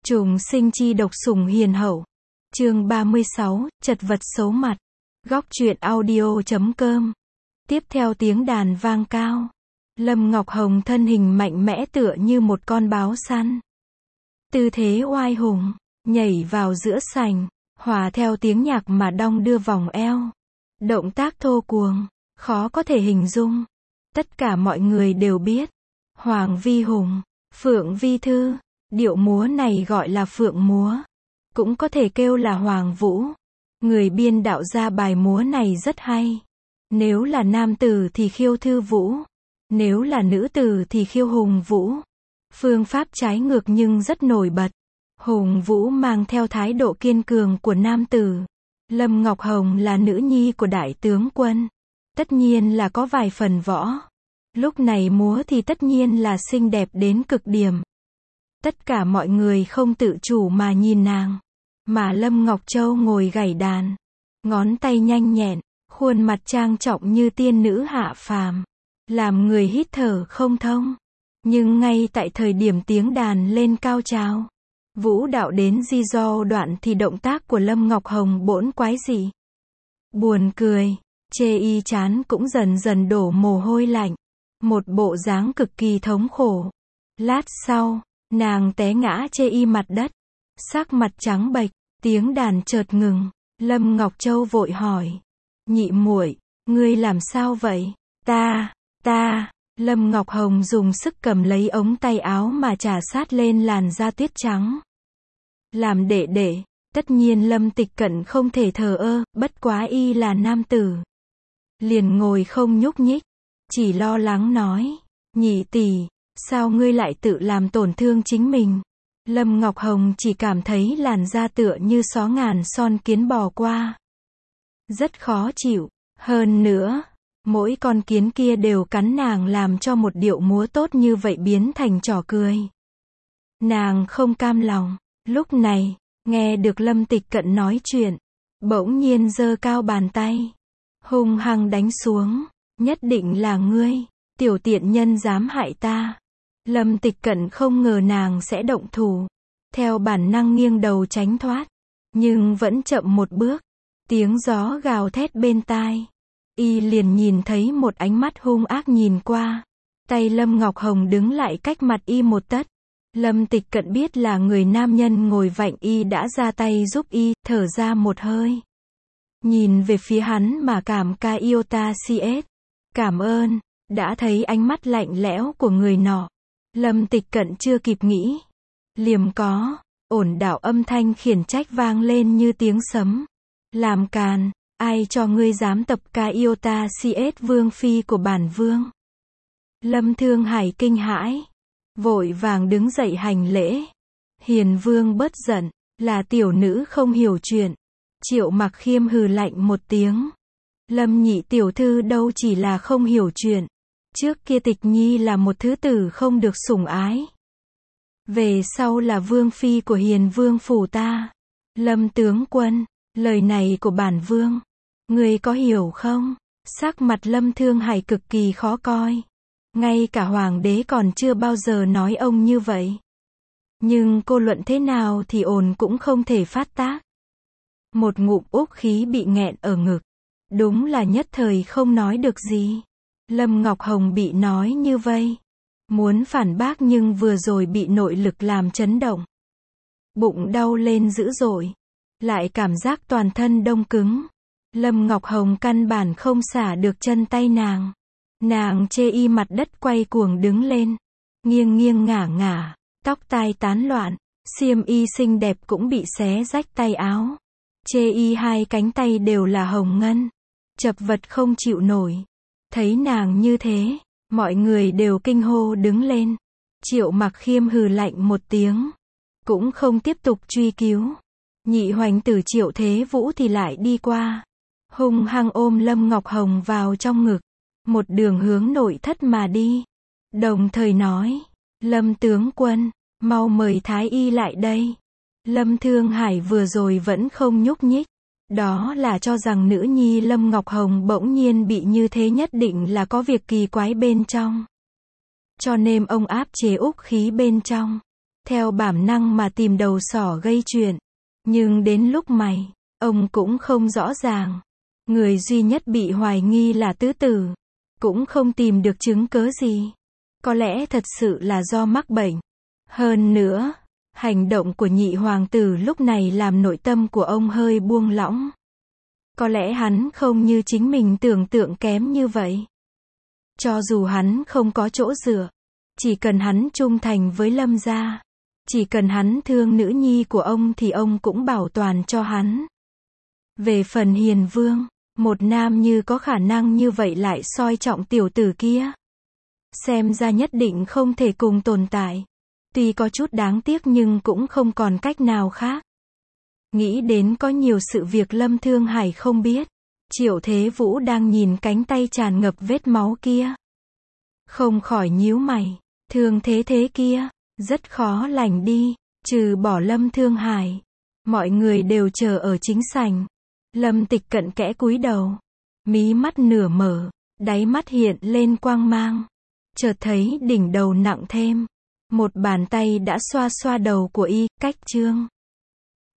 Trùng sinh chi độc sủng hiền hậu. Chương 36, chật vật xấu mặt. Góc truyện audio.com. Tiếp theo tiếng đàn vang cao. Lâm Ngọc Hồng thân hình mạnh mẽ tựa như một con báo săn. Tư thế oai hùng, nhảy vào giữa sảnh, hòa theo tiếng nhạc mà đong đưa vòng eo. Động tác thô cuồng, khó có thể hình dung. Tất cả mọi người đều biết. Hoàng Vi Hùng, Phượng Vi Thư. Điệu múa này gọi là phượng múa. Cũng có thể kêu là hoàng vũ. Người biên đạo ra bài múa này rất hay. Nếu là nam tử thì khiêu thư vũ. Nếu là nữ tử thì khiêu hùng vũ. Phương pháp trái ngược nhưng rất nổi bật. Hùng vũ mang theo thái độ kiên cường của nam tử. Lâm Ngọc Hồng là nữ nhi của đại tướng quân. Tất nhiên là có vài phần võ. Lúc này múa thì tất nhiên là xinh đẹp đến cực điểm. Tất cả mọi người không tự chủ mà nhìn nàng. Mà Lâm Ngọc Châu ngồi gảy đàn. Ngón tay nhanh nhẹn, khuôn mặt trang trọng như tiên nữ hạ phàm. Làm người hít thở không thông. Nhưng ngay tại thời điểm tiếng đàn lên cao trào, vũ đạo đến di do đoạn thì động tác của Lâm Ngọc Hồng bỗn quái dị. Buồn cười, chê y chán cũng dần dần đổ mồ hôi lạnh. Một bộ dáng cực kỳ thống khổ. Lát sau, nàng té ngã chê y mặt đất. Sắc mặt trắng bệch, tiếng đàn chợt ngừng. Lâm Ngọc Châu vội hỏi. Nhị muội, ngươi làm sao vậy? Ta. Lâm Ngọc Hồng dùng sức cầm lấy ống tay áo mà chà sát lên làn da tuyết trắng. Làm đệ đệ, tất nhiên Lâm Tịch Cận không thể thờ ơ, bất quá y là nam tử. Liền ngồi không nhúc nhích, chỉ lo lắng nói. Nhị tỷ, sao ngươi lại tự làm tổn thương chính mình? Lâm Ngọc Hồng chỉ cảm thấy làn da tựa như xó ngàn son kiến bò qua. Rất khó chịu. Hơn nữa, mỗi con kiến kia đều cắn nàng làm cho một điệu múa tốt như vậy biến thành trò cười. Nàng không cam lòng. Lúc này, nghe được Lâm Tịch Cận nói chuyện, bỗng nhiên giơ cao bàn tay, hung hăng đánh xuống. Nhất định là ngươi, tiểu tiện nhân dám hại ta. Lâm Tịch Cận không ngờ nàng sẽ động thủ. Theo bản năng nghiêng đầu tránh thoát. Nhưng vẫn chậm một bước. Tiếng gió gào thét bên tai. Y liền nhìn thấy một ánh mắt hung ác nhìn qua. Tay Lâm Ngọc Hồng đứng lại cách mặt y một tấc. Lâm Tịch Cận biết là người nam nhân ngồi vạnh y đã ra tay giúp y, thở ra một hơi. Nhìn về phía hắn mà cảm ca yêu ta CS. Cảm ơn. Đã thấy ánh mắt lạnh lẽo của người nọ. Lâm Tịch Cận chưa kịp nghĩ. Liềm có, ổn đạo âm thanh khiển trách vang lên như tiếng sấm. Làm càn, ai cho ngươi dám tập ca yêu ta CS vương phi của bản vương. Lâm Thương Hải kinh hãi. Vội vàng đứng dậy hành lễ. Hiền vương bớt giận, là tiểu nữ không hiểu chuyện. Triệu Mặc Khiêm hừ lạnh một tiếng. Lâm nhị tiểu thư đâu chỉ là không hiểu chuyện. Trước kia Tịch Nhi là một thứ tử không được sủng ái. Về sau là vương phi của hiền vương phủ ta. Lâm tướng quân, lời này của bản vương, ngươi có hiểu không? Sắc mặt Lâm Thương Hải cực kỳ khó coi. Ngay cả hoàng đế còn chưa bao giờ nói ông như vậy. Nhưng cô luận thế nào thì ồn cũng không thể phát tác. Một ngụm úc khí bị nghẹn ở ngực. Đúng là nhất thời không nói được gì. Lâm Ngọc Hồng bị nói như vây. Muốn phản bác nhưng vừa rồi bị nội lực làm chấn động. Bụng đau lên dữ dội. Lại cảm giác toàn thân đông cứng. Lâm Ngọc Hồng căn bản không xả được chân tay nàng. Nàng chê y mặt đất quay cuồng đứng lên. Nghiêng nghiêng ngả ngả. Tóc tai tán loạn. Xiêm y xinh đẹp cũng bị xé rách tay áo. Chê y hai cánh tay đều là hồng ngân. Chật vật không chịu nổi. Thấy nàng như thế, mọi người đều kinh hô đứng lên. Triệu Mặc Khiêm hừ lạnh một tiếng. Cũng không tiếp tục truy cứu. Nhị hoành tử Triệu Thế Vũ thì lại đi qua. Hung hăng ôm Lâm Ngọc Hồng vào trong ngực. Một đường hướng nội thất mà đi. Đồng thời nói. Lâm tướng quân, mau mời Thái Y lại đây. Lâm Thương Hải vừa rồi vẫn không nhúc nhích. Đó là cho rằng nữ nhi Lâm Ngọc Hồng bỗng nhiên bị như thế nhất định là có việc kỳ quái bên trong. Cho nên ông áp chế úc khí bên trong. theo bản năng mà tìm đầu sỏ gây chuyện. Nhưng đến lúc mày, ông cũng không rõ ràng. Người duy nhất bị hoài nghi là Tứ Tử. Cũng không tìm được chứng cớ gì. Có lẽ thật sự là do mắc bệnh. Hơn nữa, hành động của nhị hoàng tử lúc này làm nội tâm của ông hơi buông lỏng. Có lẽ hắn không như chính mình tưởng tượng kém như vậy. Cho dù hắn không có chỗ dựa, chỉ cần hắn trung thành với Lâm gia, chỉ cần hắn thương nữ nhi của ông thì ông cũng bảo toàn cho hắn. Về phần Hiền Vương, một nam như có khả năng như vậy lại soi trọng tiểu tử kia. Xem ra nhất định không thể cùng tồn tại. Tuy có chút đáng tiếc nhưng cũng không còn cách nào khác. Nghĩ đến có nhiều sự việc Lâm Thương Hải không biết. Triệu Thế Vũ đang nhìn cánh tay tràn ngập vết máu kia. Không khỏi nhíu mày. Thương thế kia, rất khó lành đi. Trừ bỏ Lâm Thương Hải, mọi người đều chờ ở chính sảnh. Lâm Tịch cận kẽ cúi đầu. Mí mắt nửa mở, đáy mắt hiện lên quang mang. Chợt thấy đỉnh đầu nặng thêm. Một bàn tay đã xoa xoa đầu của y, Cách Trương.